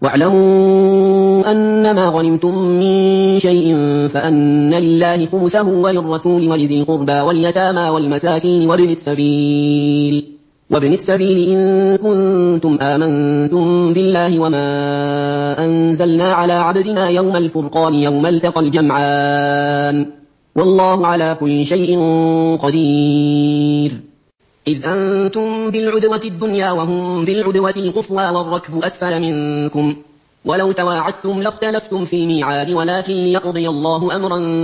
واعلموا أنما غنمتم من شيء فأن لله خمسه وللرسول ولذي القربى واليتامى والمساكين وابن السبيل إن كنتم آمنتم بالله وما أنزلنا على عبدنا يوم الفرقان يوم التقى الجمعان والله على كل شيء قدير. إذ أنتم بالعدوة الدنيا وهم بالعدوة القصوى والركب أسفل منكم ولو تواعدتم لاختلفتم في الميعاد ولكن ليقضي الله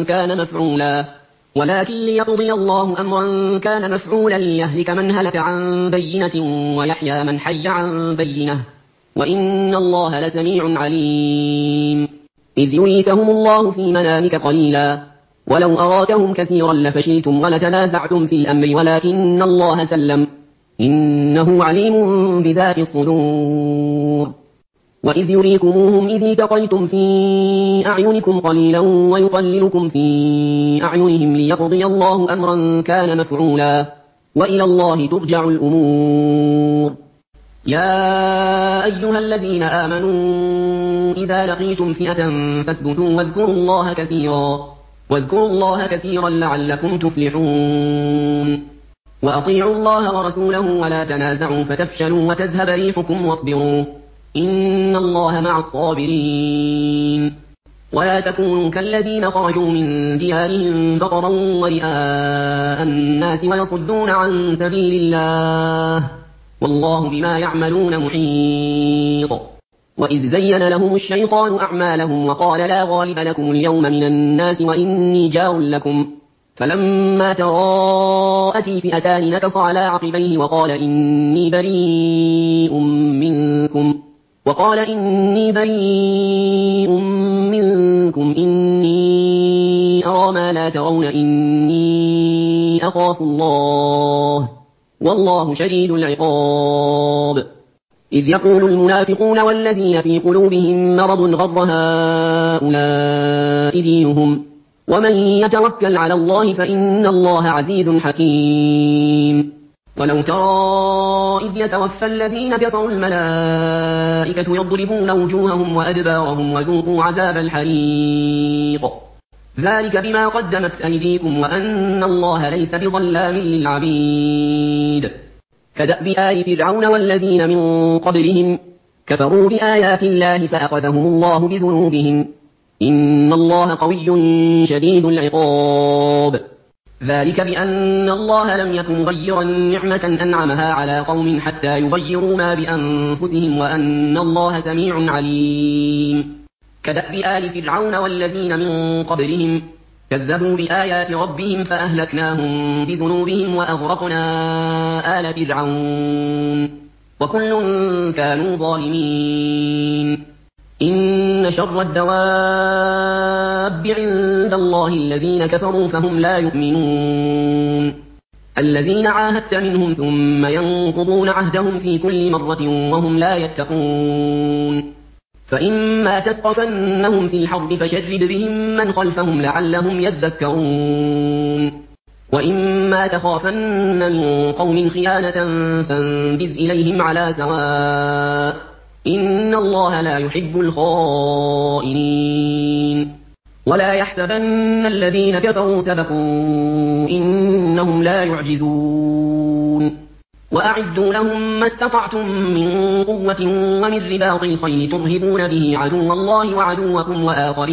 أمرا كان مفعولا ليهلك من هلك عن بينة ويحيى من حي عن بينة وإن الله لسميع عليم. إذ يريكهم الله في منامك قليلا ولو أراكهم كثيرا لفشلتم ولتنازعتم في الأمر ولكن الله سلم إنه عليم بذات الصدور. وإذ يريكموهم إذ التقيتم في أعينكم قليلا ويقللكم في أعينهم ليقضي الله أمرا كان مفعولا وإلى الله ترجع الأمور. يا أيها الذين آمنوا إذا لقيتم فئة فاثبتوا واذكروا الله كثيرا لعلكم تفلحون. وأطيعوا الله ورسوله ولا تنازعوا فتفشلوا وتذهب ريحكم واصبروا إن الله مع الصابرين. ولا تكونوا كالذين خرجوا من ديارهم بطرا ورئاء الناس ويصدون عن سبيل الله والله بما يعملون محيط. وإذ زين لهم الشيطان أعمالهم وقال لا غالب لكم اليوم من الناس وإني جار لكم فلما تراءت الفئتان نكص على عقبيه وقال إني بريء منكم إني أرى ما لا ترون إني أخاف الله والله شديد العقاب. إذ يقول المنافقون والذين في قلوبهم مرض غر هؤلاء دينهم ومن يتوكل على الله فإن الله عزيز حكيم. ولو ترى إذ يتوفى الذين كفروا الملائكة يضربون وجوههم وأدبارهم وذوقوا عذاب الحريق ذلك بما قدمت أيديكم وأن الله ليس بظلام للعبيد. كدأب آل فرعون والذين من قبلهم كفروا بآيات الله فأخذهم الله بذنوبهم إن الله قوي شديد العقاب. ذلك بأن الله لم يكن مغيرا نعمة أنعمها على قوم حتى يغيروا ما بأنفسهم وأن الله سميع عليم. كدأب آل فرعون والذين من قبلهم كذبوا بآيات ربهم فأهلكناهم بذنوبهم وأغرقنا آل فرعون وكل كانوا ظالمين. إن شر الدواب عند الله الذين كفروا فهم لا يؤمنون. الذين عاهدت منهم ثم ينقضون عهدهم في كل مرة وهم لا يتقون. فإما تثقفنهم في الحرب فشرد بهم من خلفهم لعلهم يذكرون. وإما تخافن من قوم خيانة فانبذ إليهم على سواء إن الله لا يحب الخائنين. ولا يحسبن الذين كفروا سبقوا إنهم لا يعجزون. وأعدوا لهم ما استطعتم من قوة ومن رباط الخيل ترهبون به عدو الله وعدوكم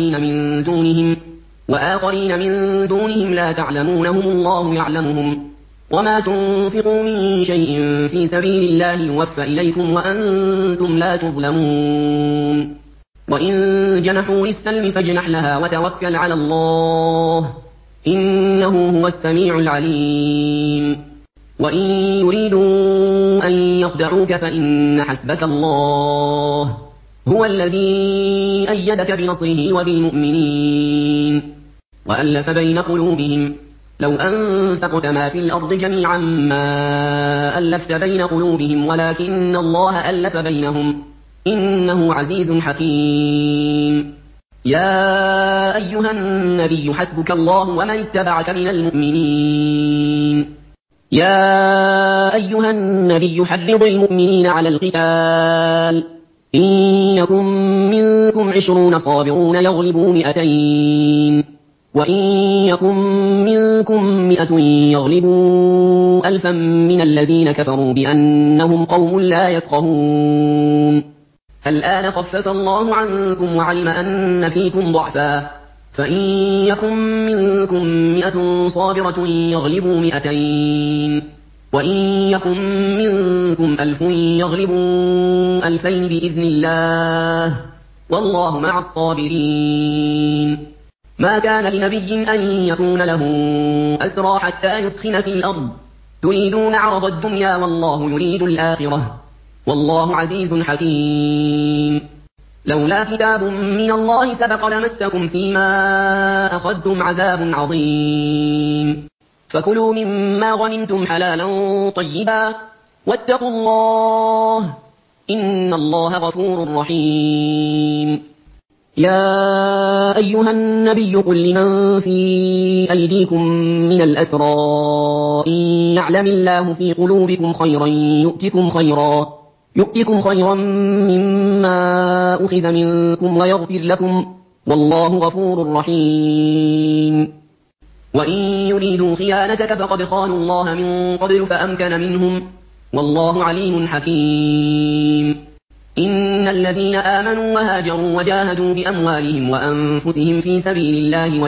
وآخرين من دونهم لا تعلمونهم الله يعلمهم وما تنفقوا من شيء في سبيل الله يوفى إليكم وأنتم لا تظلمون. وإن جنحوا للسلم فاجنح لها وتوكل على الله إنه هو السميع العليم. وإن يريدوا أن يخدعوك فإن حسبك الله هو الذي أيدك بنصره وبالمؤمنين وألف بين قلوبهم لو أنفقت ما في الأرض جميعا ما ألفت بين قلوبهم ولكن الله ألف بينهم إنه عزيز حكيم. يا أيها النبي حسبك الله ومن اتبعك من المؤمنين. يا أيها النبي حرض المؤمنين على القتال إن يكن منكم 20 صابرون يغلبوا 200 وإن يكن منكم 100 يغلبوا 1000 من الذين كفروا بأنهم قوم لا يفقهون الآن خفف الله عنكم وعلم أن فيكم ضعفا فإن يكن منكم 100 صابرة يغلبوا 200 وإن يكن منكم 1000 يغلبوا 2000 بإذن الله والله مع الصابرين ما كان لنبي أن يكون له أسرى حتى يثخن في الأرض تريدون عرض الدنيا والله يريد الآخرة والله عزيز حكيم لولا كتاب من الله سبق لمسكم فيما أخذتم عذاب عظيم فكلوا مما غنمتم حلالا طيبا واتقوا الله إن الله غفور رحيم يا أيها النبي قل لمن في أيديكم من الأسرى إن يعلم الله في قلوبكم خيرا يؤتكم خيرا مما أخذ منكم ويغفر لكم والله غفور رحيم وإن يريدوا خيانتك فقد خانوا الله من قبل فأمكن منهم والله عليم حكيم إن الذين آمنوا وهاجروا وجاهدوا بأموالهم وأنفسهم في سبيل الله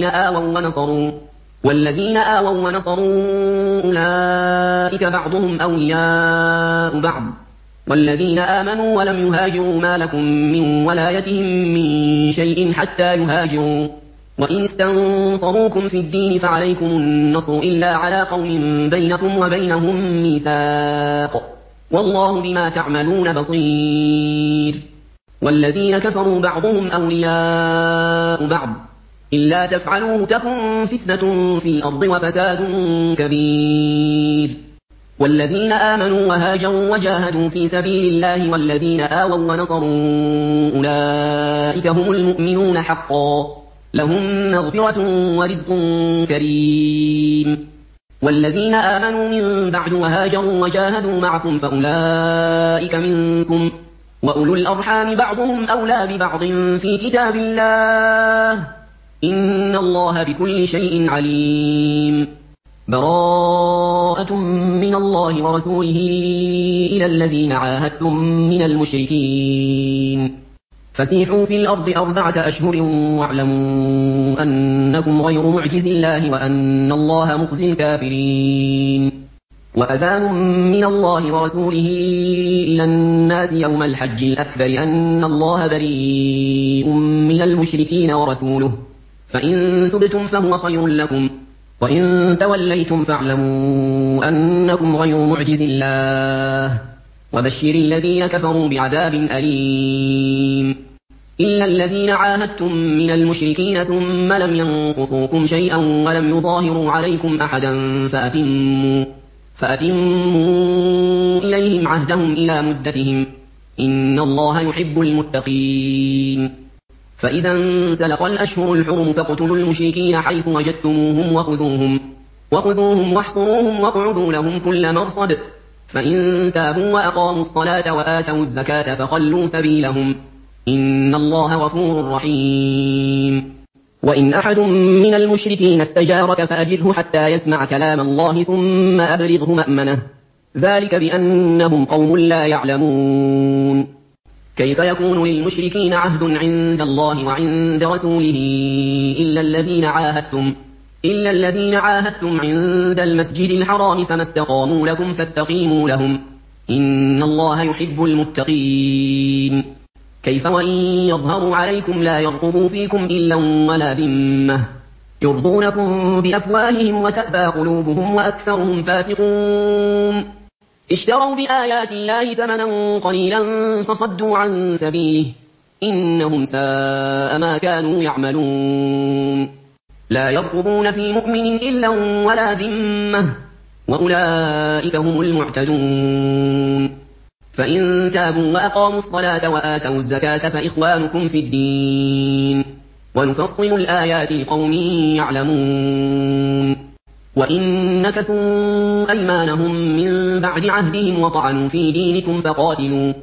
والذين آووا ونصروا أولئك بعضهم أولياء بعض والذين آمنوا ولم يهاجروا ما لكم من ولايتهم من شيء حتى يهاجروا وإن استنصروكم في الدين فعليكم النصر إلا على قوم بينكم وبينهم ميثاق والله بما تعملون بصير والذين كفروا بعضهم أولياء بعض إلا تفعلوه تكن فتنة في الأرض وفساد كبير والذين آمنوا وهاجروا وجاهدوا في سبيل الله والذين آووا ونصروا أولئك هم المؤمنون حقا لهم مغفرة ورزق كريم والذين آمنوا من بعد وهاجروا وجاهدوا معكم فأولئك منكم وأولو الأرحام بعضهم أولى ببعض في كتاب الله إن الله بكل شيء عليم براءة من الله ورسوله إلى الذين عاهدتم من المشركين فسيحوا في الأرض 4 أشهر واعلموا أنكم غير معجز الله وأن الله مخزي الكافرين وأذان من الله ورسوله إلى الناس يوم الحج الأكبر أن الله بريء من المشركين ورسوله فإن تبتم فهو خير لكم وإن توليتم فاعلموا أنكم غير معجز الله وبشر الذين كفروا بعذاب أليم إلا الذين عاهدتم من المشركين ثم لم ينقصوكم شيئا ولم يظاهروا عليكم أحدا فأتموا إليهم عهدهم إلى مدتهم إن الله يحب المتقين فإذا انسلخ الأشهر الحرم فاقتلوا المشركين حيث وجدتموهم وخذوهم واحصروهم واقعدوا لهم كل مرصد فإن تابوا وأقاموا الصلاة وآتوا الزكاة فخلوا سبيلهم إن الله غفور رحيم وإن أحد من المشركين استجارك فأجره حتى يسمع كلام الله ثم أبلغه مأمنه ذلك بأنهم قوم لا يعلمون كيف يكون للمشركين عهد عند الله وعند رسوله إلا الذين عاهدتم عند المسجد الحرام فما استقاموا لكم فاستقيموا لهم إن الله يحب المتقين كيف وإن يظهروا عليكم لا يرقبوا فيكم إلا ولا ذمة يرضونكم بأفواههم وتأبى قلوبهم وأكثرهم فاسقون اشتروا بآيات الله ثمنا قليلا فصدوا عن سبيله إنهم ساء ما كانوا يعملون لا يرقبون في مؤمن إلا ولا ذمة وأولئك هم المعتدون فإن تابوا وأقاموا الصلاة وآتوا الزكاة فإخوانكم في الدين ونفصل الآيات لقوم يعلمون وإن نكثوا أيمانهم من بعد عهدهم وطعنوا في دينكم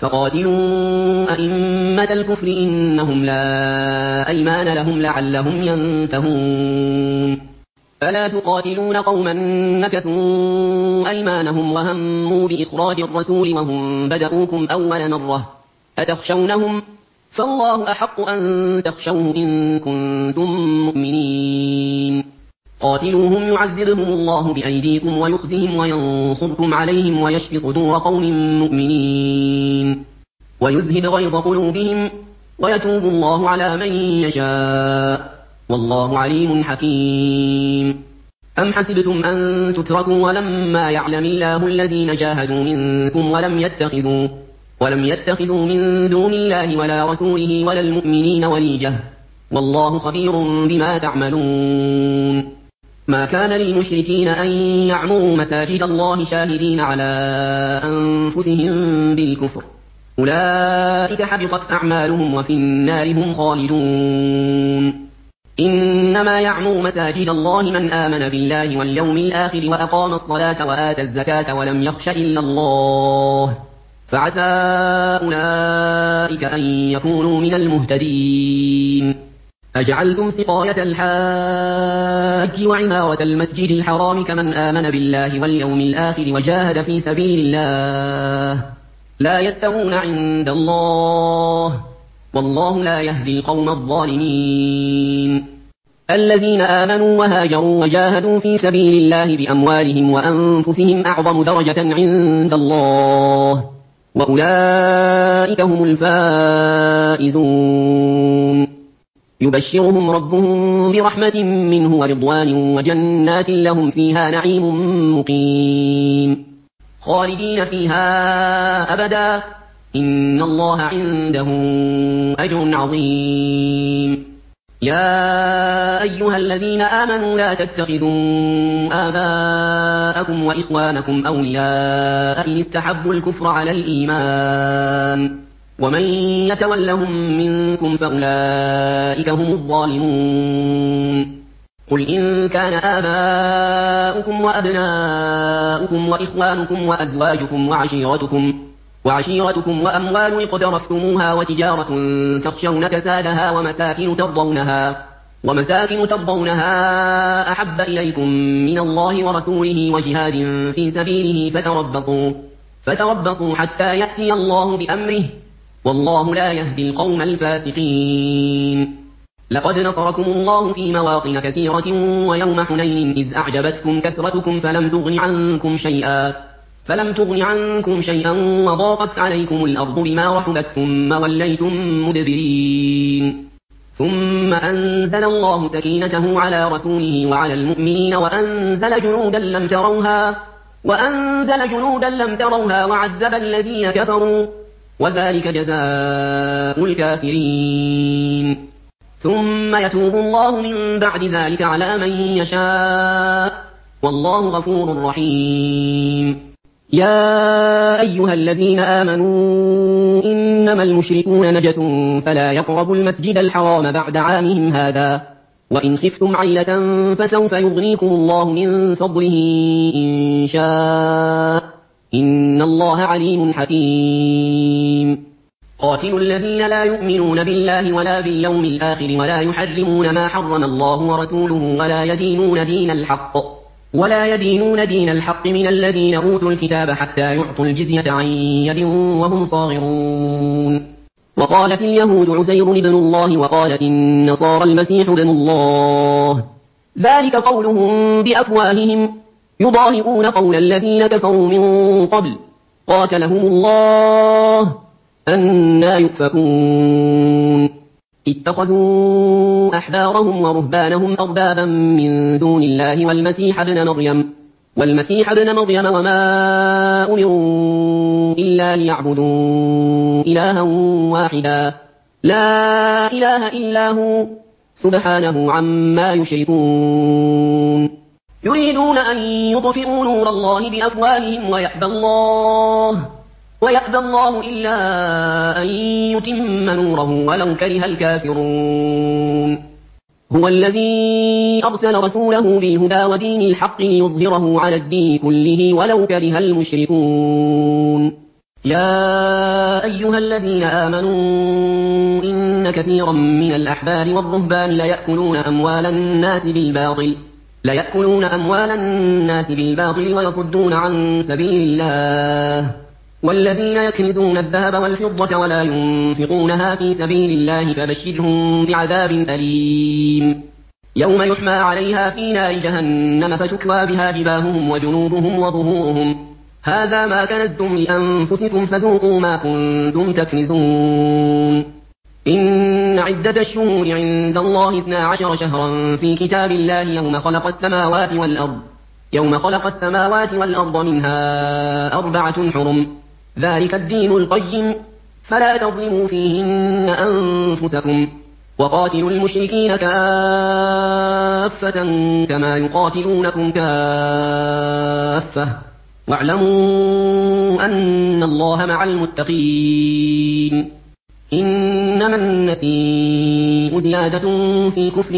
فقاتلوا أئمة الكفر إنهم لا أيمان لهم لعلهم ينتهون ألا تقاتلون قوما نكثوا أيمانهم وهموا بإخراج الرسول وهم بدؤوكم أول مرة أتخشونهم فالله أحق أن تخشوه إن كنتم مؤمنين قاتلوهم يعذبهم الله بأيديكم ويخزهم وينصركم عليهم ويشف صدور قوم مؤمنين ويذهب غيظ قلوبهم ويتوب الله على من يشاء والله عليم حكيم أم حسبتم أن تتركوا ولما يعلم الله الذين جاهدوا منكم ولم يتخذوا من دون الله ولا رسوله ولا المؤمنين وليجة والله خبير بما تعملون ما كان للمشركين أن يعمروا مساجد الله شاهدين على أنفسهم بالكفر أولئك حبطت أعمالهم وفي النار هم خالدون إنما يعمر مساجد الله من آمن بالله واليوم الآخر وأقام الصلاة وآتى الزكاة ولم يخش إلا الله فعسى أولئك أن يكونوا من المهتدين أجعلتم سقاية الحاج وعمارة المسجد الحرام كمن آمن بالله واليوم الآخر وجاهد في سبيل الله لا يستوون عند الله والله لا يهدي القوم الظالمين الذين آمنوا وهاجروا وجاهدوا في سبيل الله بأموالهم وأنفسهم أعظم درجة عند الله وأولئك هم الفائزون يبشرهم ربهم برحمة منه ورضوان وجنات لهم فيها نعيم مقيم خالدين فيها أبدا إن الله عنده أجر عظيم يا أيها الذين آمنوا لا تتخذوا آباءكم وإخوانكم أولياء إن استحبوا الكفر على الإيمان ومن يتولهم منكم فأولئك هم الظالمون قل إن كان آباؤكم وأبناؤكم وإخوانكم وأزواجكم وعشيرتكم وأموال اقترفتموها وتجارة تخشون كسادها ومساكن ترضونها أحب إليكم من الله ورسوله وجهاد في سبيله فتربصوا حتى يأتي الله بأمره والله لا يهدي القوم الفاسقين لقد نصركم الله في مواطن كثيرة ويوم حنين إذ أعجبتكم كثرتكم فلم تغن عنكم شيئا وضاقت عليكم الأرض بما رحبت ثم وليتم مدبرين ثم أنزل الله سكينته على رسوله وعلى المؤمنين وأنزل جنودا لم تروها وعذب الذين كفروا وذلك جزاء الكافرين ثم يتوب الله من بعد ذلك على من يشاء والله غفور رحيم يا أيها الذين آمنوا إنما المشركون نجس فلا يقربوا المسجد الحرام بعد عامهم هذا وإن خفتم عيلة فسوف يغنيكم الله من فضله إن شاء إن الله عليم حكيم قاتلوا الذين لا يؤمنون بالله ولا باليوم الآخر ولا يحرمون ما حرم الله ورسوله ولا يدينون دين الحق من الذين أوتوا الكتاب حتى يعطوا الجزية عن يد وهم صاغرون وقالت اليهود عزير ابن الله وقالت النصارى المسيح ابن الله ذلك قولهم بأفواههم يضاهئون قول الذين كفروا من قبل قاتلهم الله أنى يؤفكون اتخذوا أحبارهم ورهبانهم أربابا من دون الله والمسيح ابن مريم وما أمروا إلا ليعبدوا إلها واحدا لا إله إلا هو سبحانه عما يشركون يريدون أن يطفئوا نور الله بأفواههم ويأبى الله إلا أن يتم نوره ولو كره الكافرون هو الذي أرسل رسوله بالهدى ودين الحق ليظهره على الدين كله ولو كره المشركون يا أيها الذين آمنوا إن كثيرا من الأحبار والرهبان ليأكلون أموال الناس بالباطل ويصدون عن سبيل الله والذين يكنزون الذهب والفضة ولا ينفقونها في سبيل الله فبشرهم بعذاب أليم يوم يحمى عليها في نار جهنم فتكوى بها جباههم وجنوبهم وظهورهم هذا ما كنزتم لأنفسكم فذوقوا ما كنتم تكنزون إن عدة الشهور عند الله 12 شهرا في كتاب الله يوم خلق السماوات والأرض منها 4 حرم ذلك الدين القيم فلا تظلموا فيهن أنفسكم وقاتلوا المشركين كافة كما يقاتلونكم كافة واعلموا أن الله مع المتقين إنما النسيء زيادة في الكفر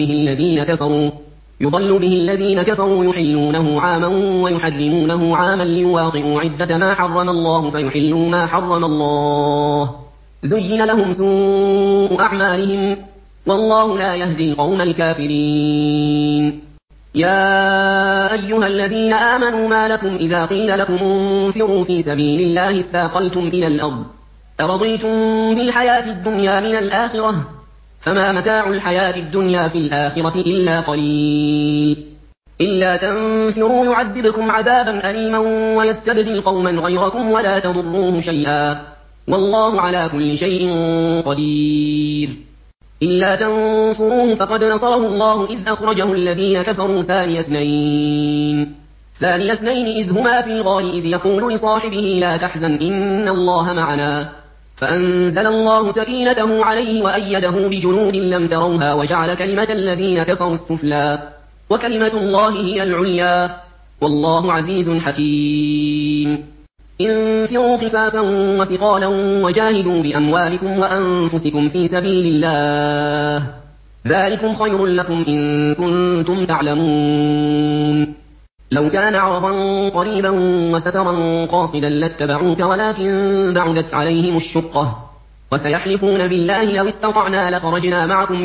يضل به الذين كفروا يحلونه عاما ويحرمونه عاما ليواطئوا عدة ما حرم الله فيحلوا ما حرم الله زين لهم سوء أعمالهم والله لا يهدي القوم الكافرين يا أيها الذين آمنوا ما لكم إذا قيل لكم انفروا في سبيل الله اثاقلتم إلى الأرض أرضيتم بالحياة الدنيا من الآخرة فما متاع الحياة الدنيا في الآخرة إلا قليل إلا تنفروا يعذبكم عذابا أليما ويستبدل قوما غيركم ولا تضروه شيئا والله على كل شيء قدير إلا تنصروه فقد نصره الله إذ أخرجه الذين كفروا ثاني اثنين إذ هما في الغار إذ يقول لصاحبه لا تحزن إن الله معنا فأنزل الله سكينته عليه وأيده بجنود لم تروها وجعل كلمة الذين كفروا السفلى وكلمة الله هي العليا والله عزيز حكيم انفروا خفافا وثقالا وجاهدوا بأموالكم وأنفسكم في سبيل الله ذلكم خير لكم إن كنتم تعلمون لو كان عرضا قريبا وسفرا قاصدا لاتبعوك ولكن بعدت عليهم الشقة وسيحلفون بالله لو استطعنا لخرجنا معكم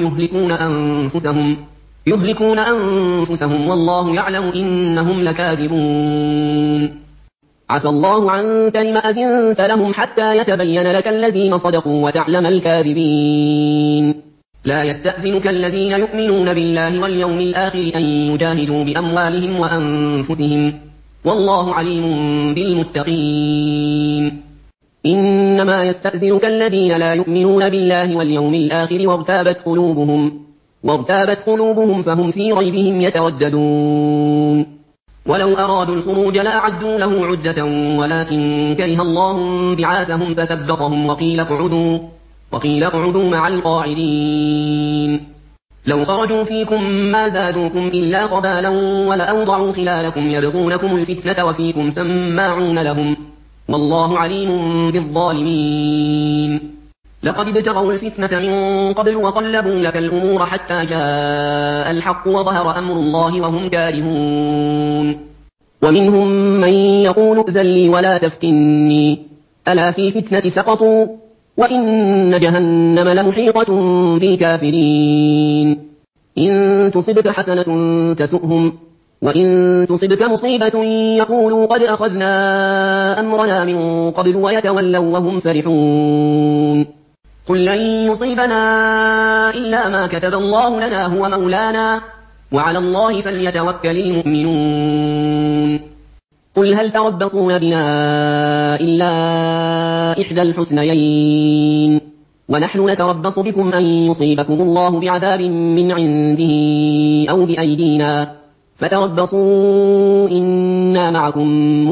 يهلكون أنفسهم والله يعلم إنهم لكاذبون عفى الله عنك لم أذنت لهم حتى يتبين لك الذين صدقوا وتعلم الكاذبين لا يستأذنك الذين يؤمنون بالله واليوم الآخر أن يجاهدوا بأموالهم وأنفسهم والله عليم بالمتقين إنما يستأذنك الذين لا يؤمنون بالله واليوم الآخر وارتابت قلوبهم فهم في ريبهم يترددون ولو أرادوا الخروج لأعدوا له عدة ولكن كره الله بعاثهم فثبطهم وقيل اقعدوا مع القاعدين لو خرجوا فيكم ما زادوكم إلا خبالا ولأوضعوا خلالكم يبغونكم الفتنة وفيكم سماعون لهم والله عليم بالظالمين لقد ابتغوا الفتنة من قبل وقلبوا لك الأمور حتى جاء الحق وظهر أمر الله وهم كارهون ومنهم من يقول ائذن لي ولا تفتني ألا في الفتنة سقطوا وإن جهنم لمحيطة بالكافرين إن تصبك حسنة تسؤهم وإن تصبك مصيبة يقولوا قد أخذنا أمرنا من قبل ويتولوا وهم فرحون قل لن يصيبنا إلا ما كتب الله لنا هو مولانا وعلى الله فليتوكل المؤمنون قل هل تربصون بنا إلا إحدى الحسنيين ونحن نتربص بكم أن يصيبكم الله بعذاب من عنده أو بأيدينا فتربصوا إنا معكم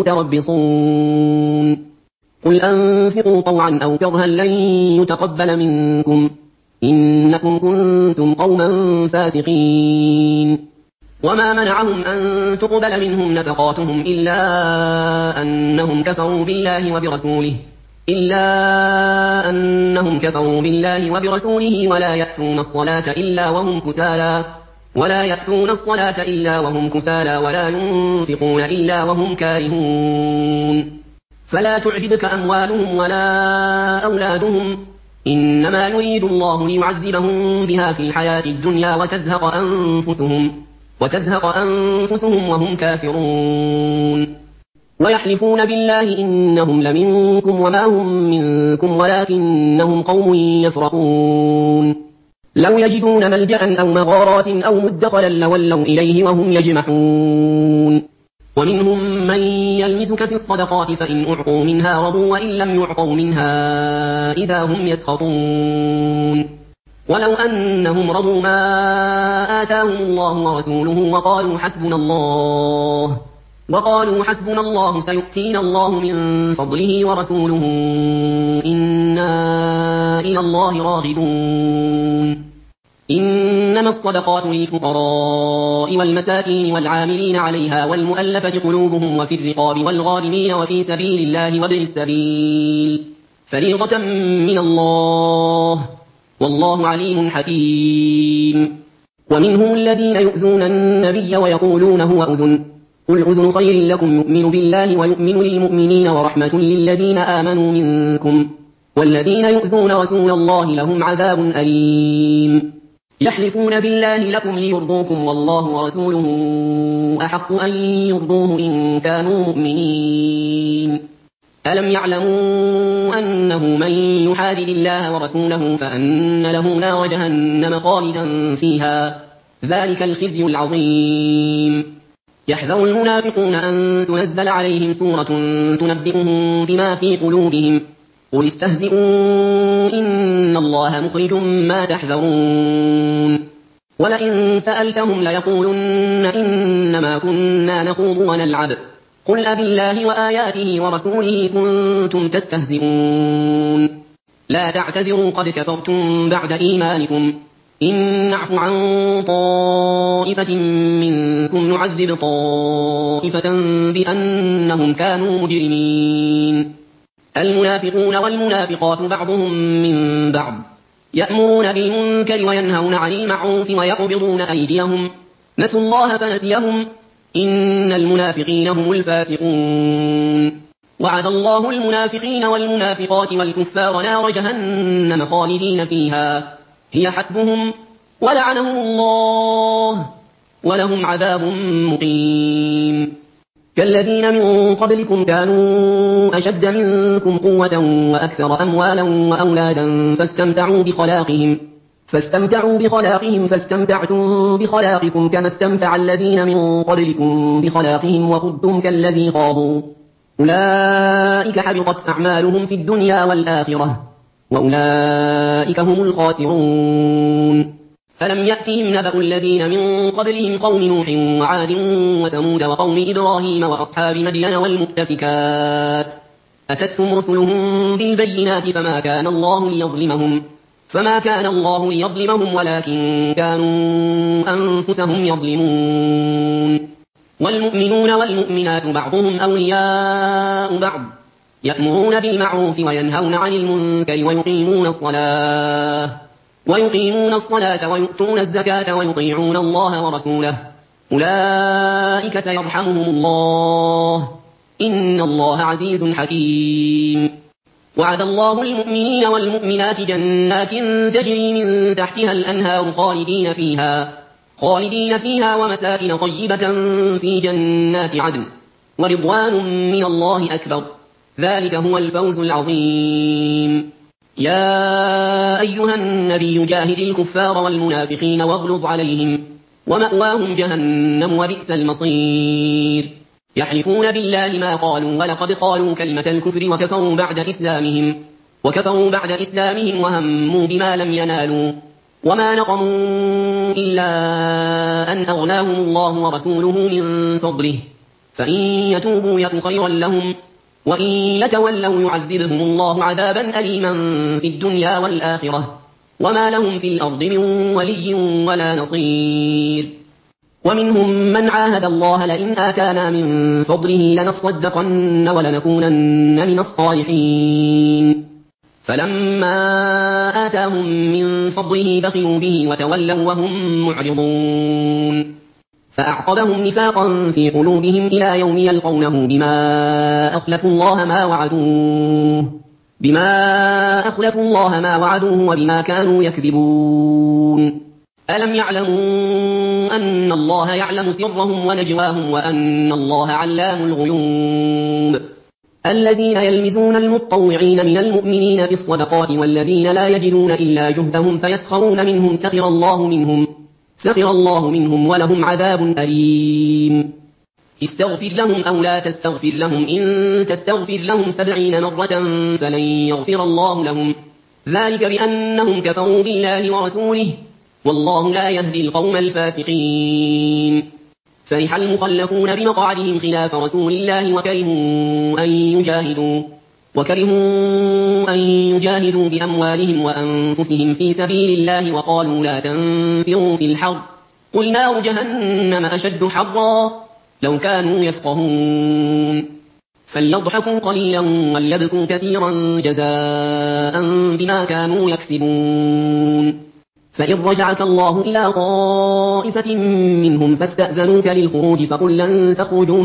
متربصون قل أنفقوا طوعا أو كرها لن يتقبل منكم إنكم كنتم قوما فاسقين وما منعهم أن تقبل منهم نفقاتهم إلا أنهم كفروا بالله وبرسوله ولا يأتون الصلاة إلا وهم كسالى ولا ينفقون إلا وهم كارهون فلا تعجبك أموالهم ولا أولادهم، إنما يريد الله ليعذبهم بها في الحياة الدنيا وتزهق أنفسهم وهم كافرون. ويحلفون بالله إنهم لمنكم وما هم منكم ولكنهم قوم يفرقون. لو يجدون ملجأ أو مغارات أو مدخلا لولوا إليه وهم يجمحون. ومنهم من يلمزك في الصدقات فإن أعطوا منها رضوا وإن لم يعطوا منها إذا هم يسخطون. ولو أنهم رضوا ما آتاهم الله ورسوله وقالوا حسبنا الله سيؤتينا الله من فضله ورسوله إنا إلى الله راغبون. إنما الصدقات للفقراء والمساكين والعاملين عليها والمؤلفة قلوبهم وفي الرقاب والغارمين وفي سبيل الله وابن السبيل فريضة من الله والله عليم حكيم. ومنهم الذين يؤذون النبي ويقولون هو أذن قل أذن خير لكم يؤمن بالله ويؤمن للمؤمنين ورحمة للذين آمنوا منكم والذين يؤذون رسول الله لهم عذاب أليم. يحلفون بالله لكم ليرضوكم والله ورسوله أحق أن يرضوه إن كانوا مؤمنين. ألم يعلموا أنه من يحادد الله ورسوله فأن له نار جهنم خالدا فيها ذلك الخزي العظيم. يحذر المنافقون أن تنزل عليهم سورة تنبئهم بما في قلوبهم قل استهزئوا إن الله مخرج ما تحذرون. ولئن سألتهم ليقولن إنما كنا نخوض ونلعب قل أبالله وآياته ورسوله كنتم تستهزئون. لا تعتذروا قد كفرتم بعد إيمانكم إن نعف عن طائفة منكم نعذب طائفة بأنهم كانوا مجرمين. المنافقون والمنافقات بعضهم من بعض يأمرون بالمنكر وينهون عن المعروف ويقبضون أيديهم نسوا الله فنسيهم إن المنافقين هم الفاسقون. وعد الله المنافقين والمنافقات والكفار نار جهنم خالدين فيها هي حسبهم ولعنهم الله ولهم عذاب مقيم. كالذين من قبلكم كانوا أشد منكم قوة وأكثر أموالا وأولادا فاستمتعوا بخلاقهم فاستمتعتم بخلاقكم كما استمتع الذين من قبلكم بخلاقهم وخضتم كالذي خاضوا أولئك حبطت أعمالهم في الدنيا والآخرة وأولئك هم الخاسرون. ألم يأتهم نبأ الذين من قبلهم قوم نوح وعاد وثمود وقوم إبراهيم وأصحاب مدين والمؤتفكات أتتهم رسلهم بالبينات فما كان الله ليظلمهم ولكن كانوا أنفسهم يظلمون. والمؤمنون والمؤمنات بعضهم أولياء بعض يأمرون بالمعروف وينهون عن المنكر ويقيمون الصلاة ويؤتون الزكاة ويطيعون الله ورسوله أولئك سيرحمهم الله إن الله عزيز حكيم. وعد الله المؤمنين والمؤمنات جنات تجري من تحتها الأنهار خالدين فيها ومساكن طيبة في جنات عدن ورضوان من الله أكبر ذلك هو الفوز العظيم. يا أيها النبي جاهد الكفار والمنافقين واغلظ عليهم ومأواهم جهنم وبئس المصير. يحلفون بالله ما قالوا ولقد قالوا كلمة الكفر وكفروا بعد إسلامهم وهموا بما لم ينالوا وما نقموا إلا أن أغناهم الله ورسوله من فضله فإن يتوبوا يك خيرا لهم وإن يتولوا يعذبهم الله عذابا أليما في الدنيا والآخرة وما لهم في الأرض من ولي ولا نصير. ومنهم من عاهد الله لئن آتانا من فضله لنصدقن ولنكونن من الصالحين فلما آتاهم من فضله بخلوا به وتولوا وهم معرضون. فأعقبهم نفاقا في قلوبهم إلى يوم يلقونه بما أخلفوا الله ما وعدوه وبما كانوا يكذبون. ألم يعلموا أن الله يعلم سرهم ونجواهم وأن الله علام الغيوب. الذين يلمزون المطوعين من المؤمنين في الصدقات والذين لا يجدون إلا جهدهم فيسخرون منهم سخر الله منهم ولهم عذاب أليم. استغفر لهم أو لا تستغفر لهم إن تستغفر لهم 70 مرة فلن يغفر الله لهم ذلك بأنهم كفروا بالله ورسوله والله لا يهدي القوم الفاسقين. فرح المخلفون بمقعدهم خلاف رسول الله وكرهوا أن يجاهدوا بأموالهم وأنفسهم في سبيل الله وقالوا لا تنفروا في الحر قل نار جهنم أشد حرا لو كانوا يفقهون. فليضحكوا قليلا وليبكوا كثيرا جزاء بما كانوا يكسبون. فإن رجعك الله إلى طائفة منهم فاستأذنوك للخروج فقل لن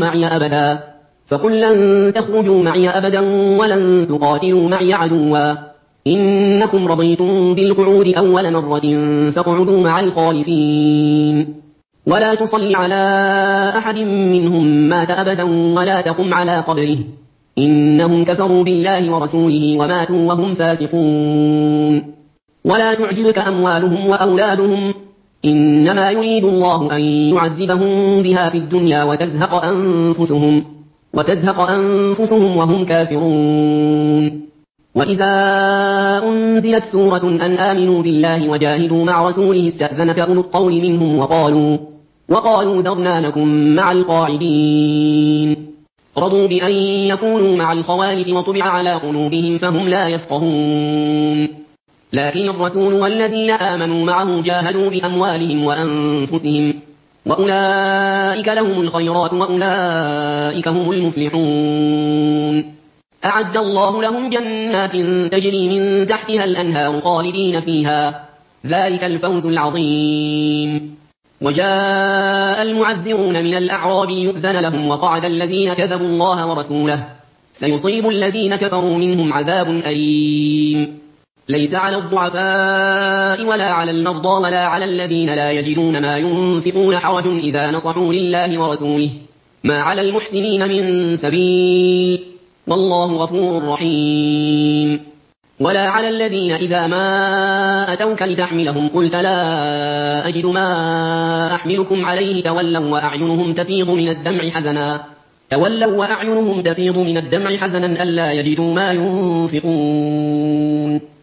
تخرجوا معي أبدا ولن تقاتلوا معي عدوا إنكم رضيتم بالقعود أول مرة فاقعدوا مع الخالفين. ولا تصل على أحد منهم مات أبدا ولا تقم على قبره إنهم كفروا بالله ورسوله وماتوا وهم فاسقون. ولا تعجبك أموالهم وأولادهم إنما يريد الله أن يعذبهم بها في الدنيا وتزهق أنفسهم وهم كافرون. وإذا أنزلت سورة أن آمنوا بالله وجاهدوا مع رسوله استأذنك أولو الطول منهم وقالوا ذرنا نكن مع القاعدين. رضوا بأن يكونوا مع الخوالف وطبع على قلوبهم فهم لا يفقهون. لكن الرسول والذين آمنوا معه جاهدوا بأموالهم وأنفسهم وأولئك لهم الخيرات وأولئك هم المفلحون. أعد الله لهم جنات تجري من تحتها الأنهار خالدين فيها ذلك الفوز العظيم. وجاء المعذرون من الأعراب يؤذن لهم وقعد الذين كذبوا الله ورسوله سيصيب الذين كفروا منهم عذاب أليم. ليس على الضعفاء ولا على المرضى ولا على الذين لا يجدون ما ينفقون حرج إذا نصحوا لله ورسوله ما على المحسنين من سبيل والله غفور رحيم. ولا على الذين إذا ما أتوك لتحملهم قلت لا أجد ما أحملكم عليه تولوا وأعينهم تفيض من الدمع حزنا ألا يجدوا ما ينفقون.